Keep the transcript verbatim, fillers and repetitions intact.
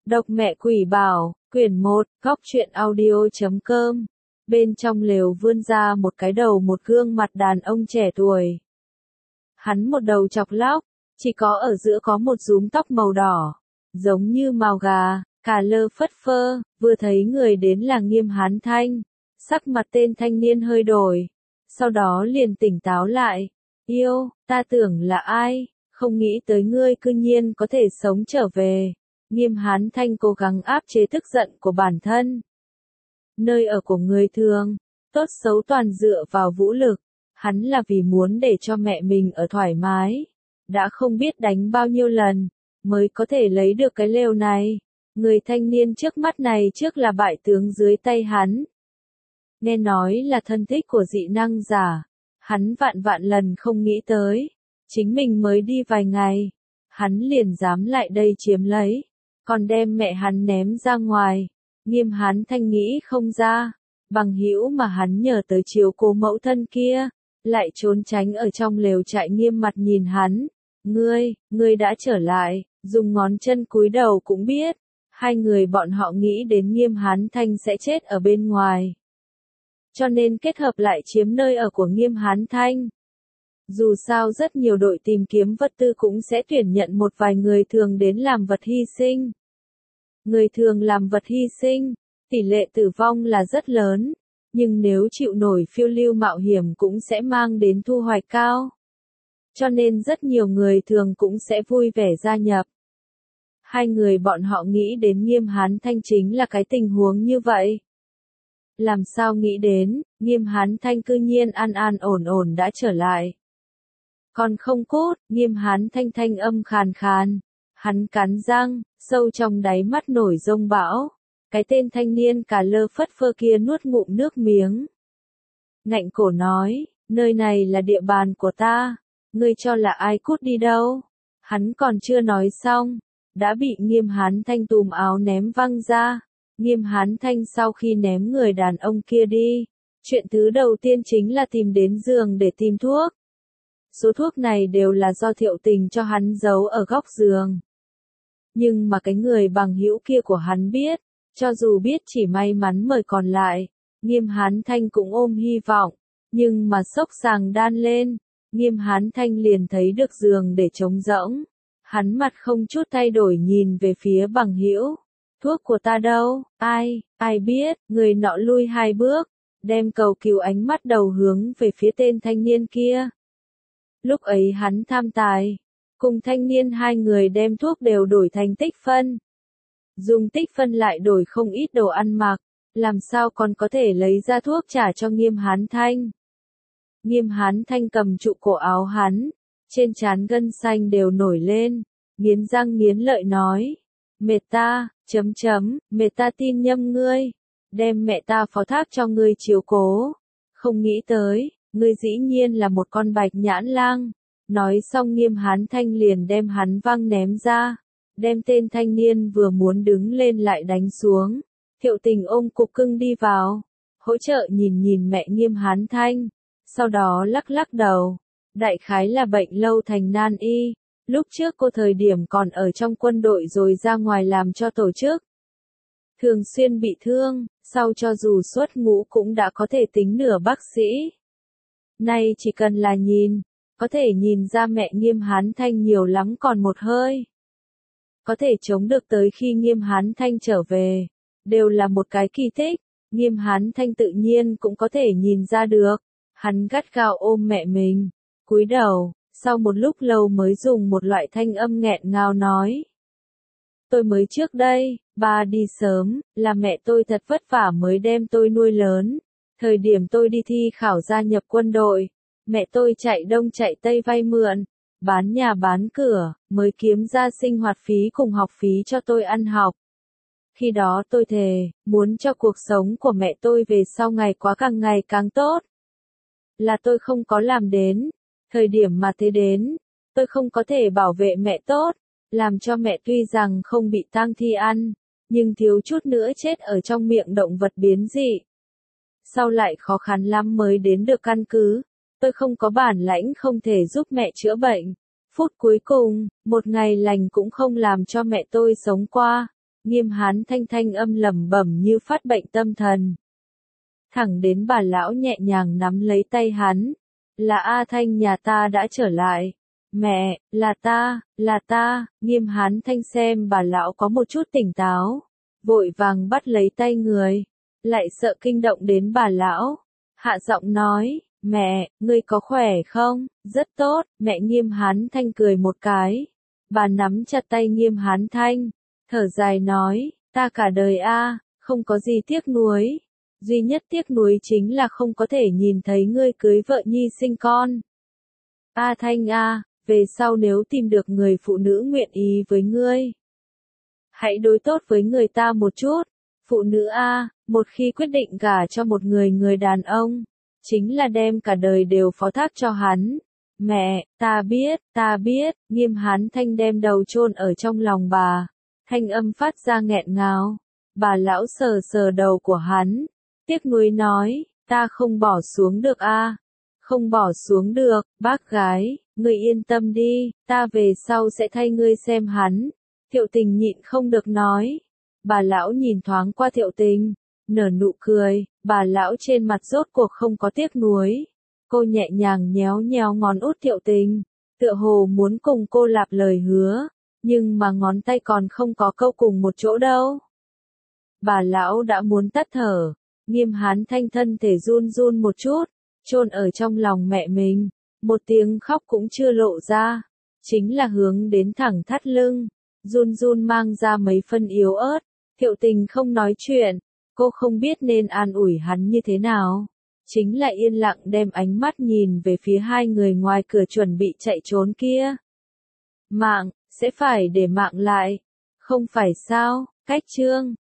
Độc mẹ quỷ bảo, quyển một, góc truyện audio.com. Bên trong lều vươn ra một cái đầu một gương mặt đàn ông trẻ tuổi. Hắn một đầu chọc lóc, chỉ có ở giữa có một rúm tóc màu đỏ, giống như mào gà, cà lơ phất phơ, vừa thấy người đến là Nghiêm Hán Thanh. Sắc mặt tên thanh niên hơi đổi, sau đó liền tỉnh táo lại. Yêu, ta tưởng là ai, không nghĩ tới ngươi cư nhiên có thể sống trở về. Nghiêm Hán Thanh cố gắng áp chế tức giận của bản thân. Nơi ở của người thường, tốt xấu toàn dựa vào vũ lực, hắn là vì muốn để cho mẹ mình ở thoải mái. Đã không biết đánh bao nhiêu lần, mới có thể lấy được cái lều này. Người thanh niên trước mắt này trước là bại tướng dưới tay hắn. Nghe nói là thân thích của dị năng giả, hắn vạn vạn lần không nghĩ tới. Chính mình mới đi vài ngày, hắn liền dám lại đây chiếm lấy, còn đem mẹ hắn ném ra ngoài. Nghiêm Hán Thanh nghĩ không ra, bằng hữu mà hắn nhờ tới chiếu cố mẫu thân kia, lại trốn tránh ở trong lều trại nghiêm mặt nhìn hắn. Ngươi, ngươi đã trở lại, dùng ngón chân cúi đầu cũng biết. Hai người bọn họ nghĩ đến Nghiêm Hán Thanh sẽ chết ở bên ngoài, cho nên kết hợp lại chiếm nơi ở của Nghiêm Hán Thanh. Dù sao rất nhiều đội tìm kiếm vật tư cũng sẽ tuyển nhận một vài người thường đến làm vật hy sinh. Người thường làm vật hy sinh, tỷ lệ tử vong là rất lớn, nhưng nếu chịu nổi phiêu lưu mạo hiểm cũng sẽ mang đến thu hoạch cao. Cho nên rất nhiều người thường cũng sẽ vui vẻ gia nhập. Hai người bọn họ nghĩ đến Nghiêm Hán Thanh chính là cái tình huống như vậy. Làm sao nghĩ đến, Nghiêm Hán Thanh cư nhiên an an ổn ổn đã trở lại. Còn không cút, Nghiêm Hán Thanh thanh âm khàn khàn. Hắn cắn răng, sâu trong đáy mắt nổi rông bão. Cái tên thanh niên cà lơ phất phơ kia nuốt ngụm nước miếng. Ngạnh cổ nói, nơi này là địa bàn của ta, ngươi cho là ai cút đi đâu. Hắn còn chưa nói xong, đã bị Nghiêm Hán Thanh túm áo ném văng ra. Nghiêm Hán Thanh sau khi ném người đàn ông kia đi, chuyện thứ đầu tiên chính là tìm đến giường để tìm thuốc. Số thuốc này đều là do Thiệu Tình cho hắn giấu ở góc giường. Nhưng mà cái người bằng hữu kia của hắn biết, cho dù biết chỉ may mắn mời còn lại, Nghiêm Hán Thanh cũng ôm hy vọng, nhưng mà sốc sàng đan lên, Nghiêm Hán Thanh liền thấy được giường để trống rỗng. Hắn mặt không chút thay đổi nhìn về phía bằng hữu. Thuốc của ta đâu, ai, ai biết, người nọ lui hai bước, đem cầu cứu ánh mắt đầu hướng về phía tên thanh niên kia. Lúc ấy hắn tham tài, cùng thanh niên hai người đem thuốc đều đổi thành tích phân. Dùng tích phân lại đổi không ít đồ ăn mặc, làm sao còn có thể lấy ra thuốc trả cho Nghiêm Hán Thanh. Nghiêm Hán Thanh cầm trụ cổ áo hắn, trên trán gân xanh đều nổi lên, nghiến răng nghiến lợi nói. Mẹ ta, chấm chấm, mẹ ta tin nhầm ngươi, đem mẹ ta phó thác cho ngươi chiếu cố. Không nghĩ tới, ngươi dĩ nhiên là một con bạch nhãn lang. Nói xong Nghiêm Hán Thanh liền đem hắn văng ném ra, đem tên thanh niên vừa muốn đứng lên lại đánh xuống. Thiệu Tình ôm cục cưng đi vào, hỗ trợ nhìn nhìn mẹ Nghiêm Hán Thanh, sau đó lắc lắc đầu. Đại khái là bệnh lâu thành nan y. Lúc trước cô thời điểm còn ở trong quân đội rồi ra ngoài làm cho tổ chức. Thường xuyên bị thương, sau cho dù xuất ngũ cũng đã có thể tính nửa bác sĩ. Nay chỉ cần là nhìn, có thể nhìn ra mẹ Nghiêm Hán Thanh nhiều lắm còn một hơi. Có thể chống được tới khi Nghiêm Hán Thanh trở về, đều là một cái kỳ tích. Nghiêm Hán Thanh tự nhiên cũng có thể nhìn ra được. Hắn gắt gao ôm mẹ mình, cúi đầu. Sau một lúc lâu mới dùng một loại thanh âm nghẹn ngào nói. Tôi mới trước đây, ba đi sớm, là mẹ tôi thật vất vả mới đem tôi nuôi lớn. Thời điểm tôi đi thi khảo gia nhập quân đội, mẹ tôi chạy đông chạy tây vay mượn, bán nhà bán cửa, mới kiếm ra sinh hoạt phí cùng học phí cho tôi ăn học. Khi đó tôi thề, muốn cho cuộc sống của mẹ tôi về sau ngày quá càng ngày càng tốt. Là tôi không có làm đến. Thời điểm mà thế đến, tôi không có thể bảo vệ mẹ tốt, làm cho mẹ tuy rằng không bị tang thi ăn, nhưng thiếu chút nữa chết ở trong miệng động vật biến dị. Sau lại khó khăn lắm mới đến được căn cứ, tôi không có bản lãnh không thể giúp mẹ chữa bệnh. Phút cuối cùng, một ngày lành cũng không làm cho mẹ tôi sống qua. Nghiêm Hán Thanh thanh âm lẩm bẩm như phát bệnh tâm thần. Thẳng đến bà lão nhẹ nhàng nắm lấy tay hắn. Là A Thanh nhà ta đã trở lại. Mẹ, là ta, là ta. Nghiêm Hán Thanh xem bà lão có một chút tỉnh táo. Vội vàng bắt lấy tay người. Lại sợ kinh động đến bà lão. Hạ giọng nói, mẹ, ngươi có khỏe không? Rất tốt. Mẹ Nghiêm Hán Thanh cười một cái. Bà nắm chặt tay Nghiêm Hán Thanh. Thở dài nói, ta cả đời a, không có gì tiếc nuối. Duy nhất tiếc nuối chính là không có thể nhìn thấy ngươi cưới vợ nhi sinh con. A Thanh a, về sau nếu tìm được người phụ nữ nguyện ý với ngươi, hãy đối tốt với người ta một chút. Phụ nữ a, một khi quyết định gả cho một người người đàn ông, chính là đem cả đời đều phó thác cho hắn. Mẹ, ta biết, ta biết. Nghiêm Hán Thanh đem đầu chôn ở trong lòng bà. Thanh âm phát ra nghẹn ngào. Bà lão sờ sờ đầu của hắn. Tiếc nuối nói, ta không bỏ xuống được a, không bỏ xuống được. Bác gái, ngươi yên tâm đi, ta về sau sẽ thay ngươi xem hắn. Thiệu Tình nhịn không được nói. Bà lão nhìn thoáng qua Thiệu Tình, nở nụ cười. Bà lão trên mặt rốt cuộc không có tiếc nuối. Cô nhẹ nhàng nhéo nhéo ngón út Thiệu Tình, tựa hồ muốn cùng cô lặp lời hứa, nhưng mà ngón tay còn không có câu cùng một chỗ đâu. Bà lão đã muốn tắt thở. Nghiêm Hán Thanh thân thể run run một chút, chôn ở trong lòng mẹ mình, một tiếng khóc cũng chưa lộ ra, chính là hướng đến thẳng thắt lưng, run run mang ra mấy phân yếu ớt. Thiệu Tình không nói chuyện, cô không biết nên an ủi hắn như thế nào, chính là yên lặng đem ánh mắt nhìn về phía hai người ngoài cửa chuẩn bị chạy trốn kia. Mạng, sẽ phải để mạng lại, không phải sao? Cách chương